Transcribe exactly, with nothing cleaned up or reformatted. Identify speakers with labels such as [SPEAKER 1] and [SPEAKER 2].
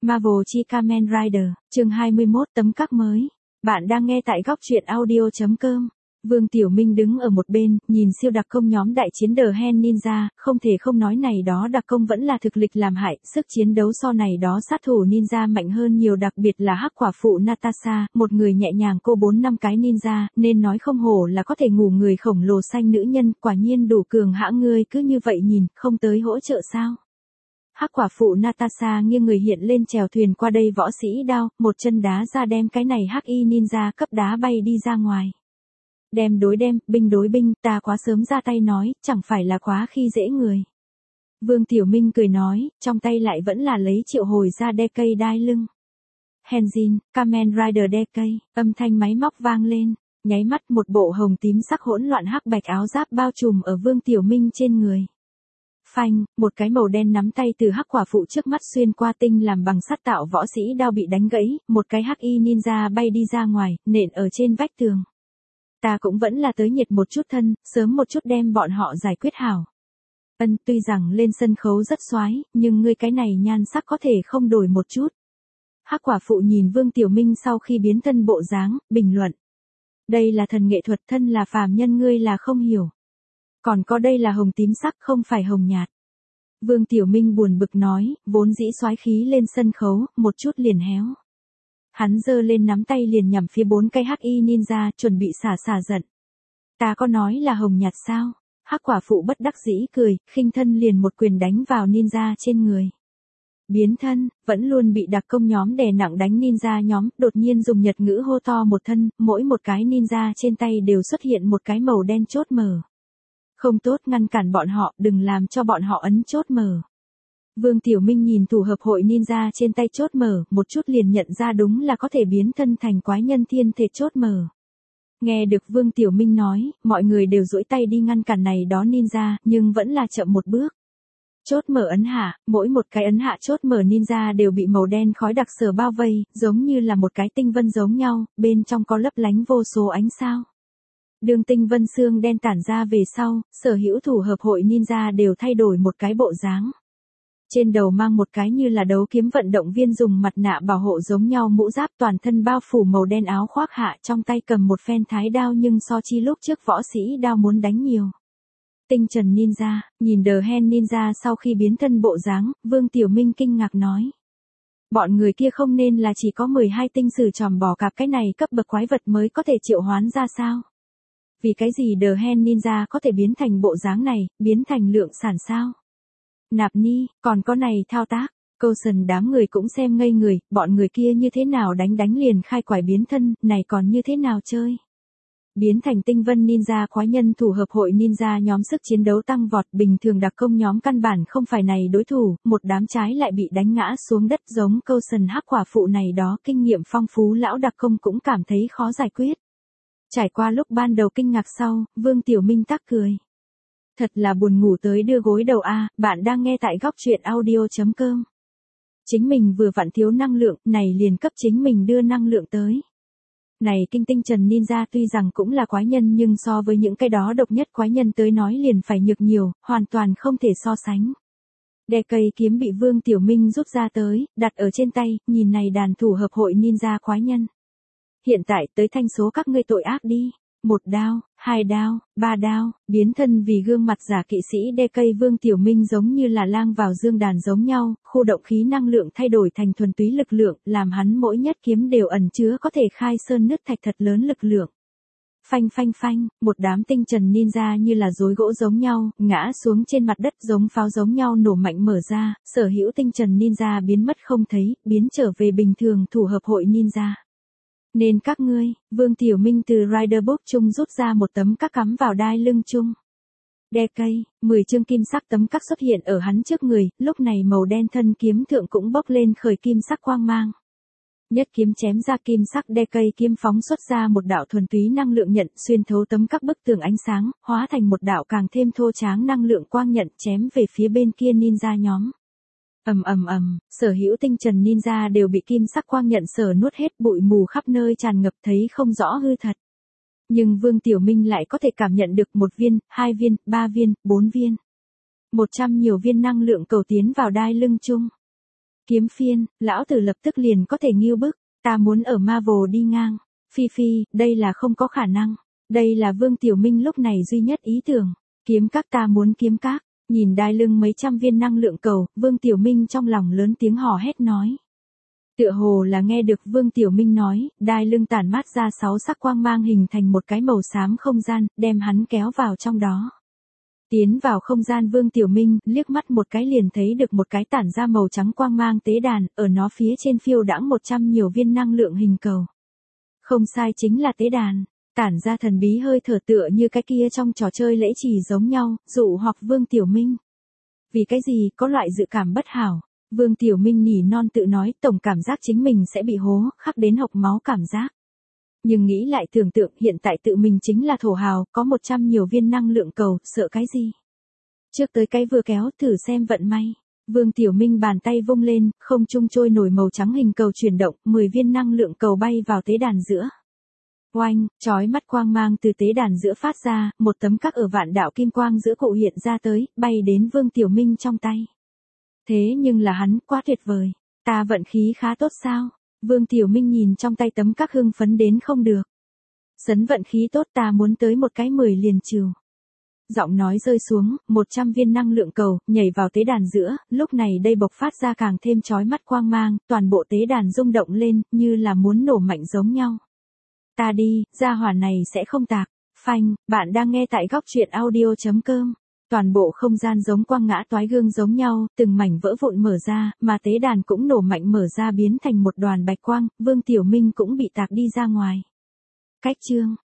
[SPEAKER 1] Marvel chi Kamen Rider, chương hai mươi mốt tấm các mới. Bạn đang nghe tại góc truyện audio.com. Vương Tiểu Minh đứng ở một bên, nhìn siêu đặc công nhóm đại chiến The Hand Ninja, không thể không nói này đó đặc công vẫn là thực lực làm hại, sức chiến đấu so này đó sát thủ ninja mạnh hơn nhiều, đặc biệt là hắc quả phụ Natasha, một người nhẹ nhàng cô bốn năm cái ninja, nên nói không hổ là có thể ngủ người khổng lồ xanh nữ nhân, quả nhiên đủ cường hãn, ngươi cứ như vậy nhìn, không tới hỗ trợ sao? Hắc quả phụ Natasha nghiêng người hiện lên chèo thuyền qua đây, võ sĩ đao, một chân đá ra đem cái này hắc y ninja cấp đá bay đi ra ngoài. Đem đối đem, binh đối binh, ta quá sớm ra tay nói, chẳng phải là quá khi dễ người. Vương Tiểu Minh cười nói, trong tay lại vẫn là lấy triệu hồi ra đe cây đai lưng. Henzin, Kamen Rider đe cây, âm thanh máy móc vang lên, nháy mắt một bộ hồng tím sắc hỗn loạn hắc bạch áo giáp bao trùm ở Vương Tiểu Minh trên người. Phanh, một cái màu đen nắm tay từ hắc quả phụ trước mắt xuyên qua, tinh làm bằng sắt tạo võ sĩ đao bị đánh gãy, một cái hắc y ninja bay đi ra ngoài, nện ở trên vách tường. Ta cũng vẫn là tới nhiệt một chút thân, sớm một chút đem bọn họ giải quyết hảo. Ân, tuy rằng lên sân khấu rất xoái, nhưng ngươi cái này nhan sắc có thể không đổi một chút. Hắc quả phụ nhìn Vương Tiểu Minh sau khi biến thân bộ dáng, bình luận. Đây là thần nghệ thuật, thân là phàm nhân ngươi là không hiểu. Còn có đây là hồng tím sắc, không phải hồng nhạt. Vương Tiểu Minh buồn bực nói, vốn dĩ xoái khí lên sân khấu, một chút liền héo. Hắn giơ lên nắm tay liền nhằm phía bốn cái hắc y ninja, chuẩn bị xả xả giận. Ta có nói là hồng nhạt sao? Hắc quả phụ bất đắc dĩ cười, khinh thân liền một quyền đánh vào ninja trên người. Biến thân, vẫn luôn bị đặc công nhóm đè nặng đánh ninja nhóm, đột nhiên dùng nhật ngữ hô to một thân, mỗi một cái ninja trên tay đều xuất hiện một cái màu đen chốt mở. Không tốt, ngăn cản bọn họ, đừng làm cho bọn họ ấn chốt mở. Vương Tiểu Minh nhìn thủ hợp hội ninja trên tay chốt mở, một chút liền nhận ra đúng là có thể biến thân thành quái nhân thiên thể chốt mở. Nghe được Vương Tiểu Minh nói, mọi người đều duỗi tay đi ngăn cản này đó ninja, nhưng vẫn là chậm một bước. Chốt mở ấn hạ, mỗi một cái ấn hạ chốt mở ninja đều bị màu đen khói đặc sở bao vây, giống như là một cái tinh vân giống nhau, bên trong có lấp lánh vô số ánh sao. Đường tinh vân xương đen tản ra về sau, sở hữu thủ hợp hội ninja đều thay đổi một cái bộ dáng. Trên đầu mang một cái như là đấu kiếm vận động viên dùng mặt nạ bảo hộ giống nhau mũ giáp, toàn thân bao phủ màu đen áo khoác hạ, trong tay cầm một phen thái đao, nhưng so chi lúc trước võ sĩ đao muốn đánh nhiều. Tinh Trần Ninja, nhìn The Hand Ninja sau khi biến thân bộ dáng, Vương Tiểu Minh kinh ngạc nói. Bọn người kia không nên là chỉ có mười hai tinh sử tròm bò cạp cái này cấp bậc quái vật mới có thể triệu hoán ra sao? Vì cái gì The Hand Ninja có thể biến thành bộ dáng này, biến thành lượng sản sao? Nạp ni, còn có này thao tác, câu sần đám người cũng xem ngây người, bọn người kia như thế nào đánh đánh liền khai quải biến thân, này còn như thế nào chơi? Biến thành tinh vân ninja quái nhân thủ hợp hội ninja nhóm sức chiến đấu tăng vọt, bình thường đặc công nhóm căn bản không phải này đối thủ, một đám trái lại bị đánh ngã xuống đất, giống câu sần hắc quả phụ này đó kinh nghiệm phong phú lão đặc công cũng cảm thấy khó giải quyết. Trải qua lúc ban đầu kinh ngạc sau, Vương Tiểu Minh tắc cười. Thật là buồn ngủ tới đưa gối đầu a, bạn đang nghe tại góc truyện audio.com. Chính mình vừa vặn thiếu năng lượng, này liền cấp chính mình đưa năng lượng tới. Này kinh tinh Trần Ninja tuy rằng cũng là quái nhân, nhưng so với những cái đó độc nhất quái nhân tới nói liền phải nhược nhiều, hoàn toàn không thể so sánh. Đe cây kiếm bị Vương Tiểu Minh rút ra tới, đặt ở trên tay, nhìn này đàn thủ hợp hội ninja quái nhân. Hiện tại tới thanh số các ngươi tội ác đi. Một đao, hai đao, ba đao, biến thân vì gương mặt giả kỵ sĩ đe cây Vương Tiểu Minh giống như là lang vào dương đàn giống nhau, khu động khí năng lượng thay đổi thành thuần túy lực lượng, làm hắn mỗi nhất kiếm đều ẩn chứa có thể khai sơn nứt thạch thật lớn lực lượng. Phanh phanh phanh, một đám tinh trần ninja như là rối gỗ giống nhau, ngã xuống trên mặt đất giống pháo giống nhau nổ mạnh mở ra, sở hữu tinh trần ninja biến mất không thấy, biến trở về bình thường thủ hợp hội ninja. Nên các ngươi, Vương Tiểu Minh từ Rider Book chung rút ra một tấm các cắm vào đai lưng chung. Đe cây, mười chương kim sắc tấm các xuất hiện ở hắn trước người, lúc này màu đen thân kiếm thượng cũng bốc lên khởi kim sắc quang mang. Nhất kiếm chém ra kim sắc đe cây kiếm phóng xuất ra một đạo thuần túy năng lượng nhận xuyên thấu tấm các bức tường ánh sáng, hóa thành một đạo càng thêm thô tráng năng lượng quang nhận chém về phía bên kia ninja nhóm. Ầm ầm ầm, sở hữu tinh trần ninja đều bị kim sắc quang nhận sở nuốt hết, bụi mù khắp nơi tràn ngập thấy không rõ hư thật. Nhưng Vương Tiểu Minh lại có thể cảm nhận được một viên, hai viên, ba viên, bốn viên. Một trăm nhiều viên năng lượng cầu tiến vào đai lưng chung. Kiếm phiên, lão tử lập tức liền có thể nghêu bức, ta muốn ở Marvel đi ngang. Phi phi, đây là không có khả năng. Đây là Vương Tiểu Minh lúc này duy nhất ý tưởng. Kiếm các, ta muốn kiếm các. Nhìn đai lưng mấy trăm viên năng lượng cầu, Vương Tiểu Minh trong lòng lớn tiếng hò hét nói. Tựa hồ là nghe được Vương Tiểu Minh nói, đai lưng tản mát ra sáu sắc quang mang hình thành một cái màu xám không gian, đem hắn kéo vào trong đó. Tiến vào không gian Vương Tiểu Minh, liếc mắt một cái liền thấy được một cái tản ra màu trắng quang mang tế đàn, ở nó phía trên phiêu đãng một trăm nhiều viên năng lượng hình cầu. Không sai, chính là tế đàn, tản ra thần bí hơi thở tựa như cái kia trong trò chơi lễ trì giống nhau, dụ hoặc Vương Tiểu Minh. Vì cái gì, có loại dự cảm bất hảo. Vương Tiểu Minh nỉ non tự nói, tổng cảm giác chính mình sẽ bị hố, khắc đến hộc máu cảm giác. Nhưng nghĩ lại tưởng tượng hiện tại tự mình chính là thổ hào, có một trăm nhiều viên năng lượng cầu, sợ cái gì? Trước tới cái vừa kéo, thử xem vận may. Vương Tiểu Minh bàn tay vung lên, không trung trôi nổi màu trắng hình cầu chuyển động, mười viên năng lượng cầu bay vào tế đàn giữa. Oanh, chói mắt quang mang từ tế đàn giữa phát ra, một tấm các ở vạn đạo kim quang giữa cụ hiện ra tới, bay đến Vương Tiểu Minh trong tay. Thế nhưng là hắn, quá tuyệt vời. Ta vận khí khá tốt sao? Vương Tiểu Minh nhìn trong tay tấm các hưng phấn đến không được. Sấn vận khí tốt, ta muốn tới một cái mười liền trừ. Giọng nói rơi xuống, một trăm viên năng lượng cầu, nhảy vào tế đàn giữa, lúc này đây bộc phát ra càng thêm chói mắt quang mang, toàn bộ tế đàn rung động lên, như là muốn nổ mạnh giống nhau. Ta đi, gia hỏa này sẽ không tạc. Phanh, bạn đang nghe tại góc truyện audio chấm com. Toàn bộ không gian giống quang ngã toái gương giống nhau, từng mảnh vỡ vụn mở ra, mà tế đàn cũng nổ mạnh mở ra biến thành một đoàn bạch quang, Vương Tiểu Minh cũng bị tạc đi ra ngoài. Cách chương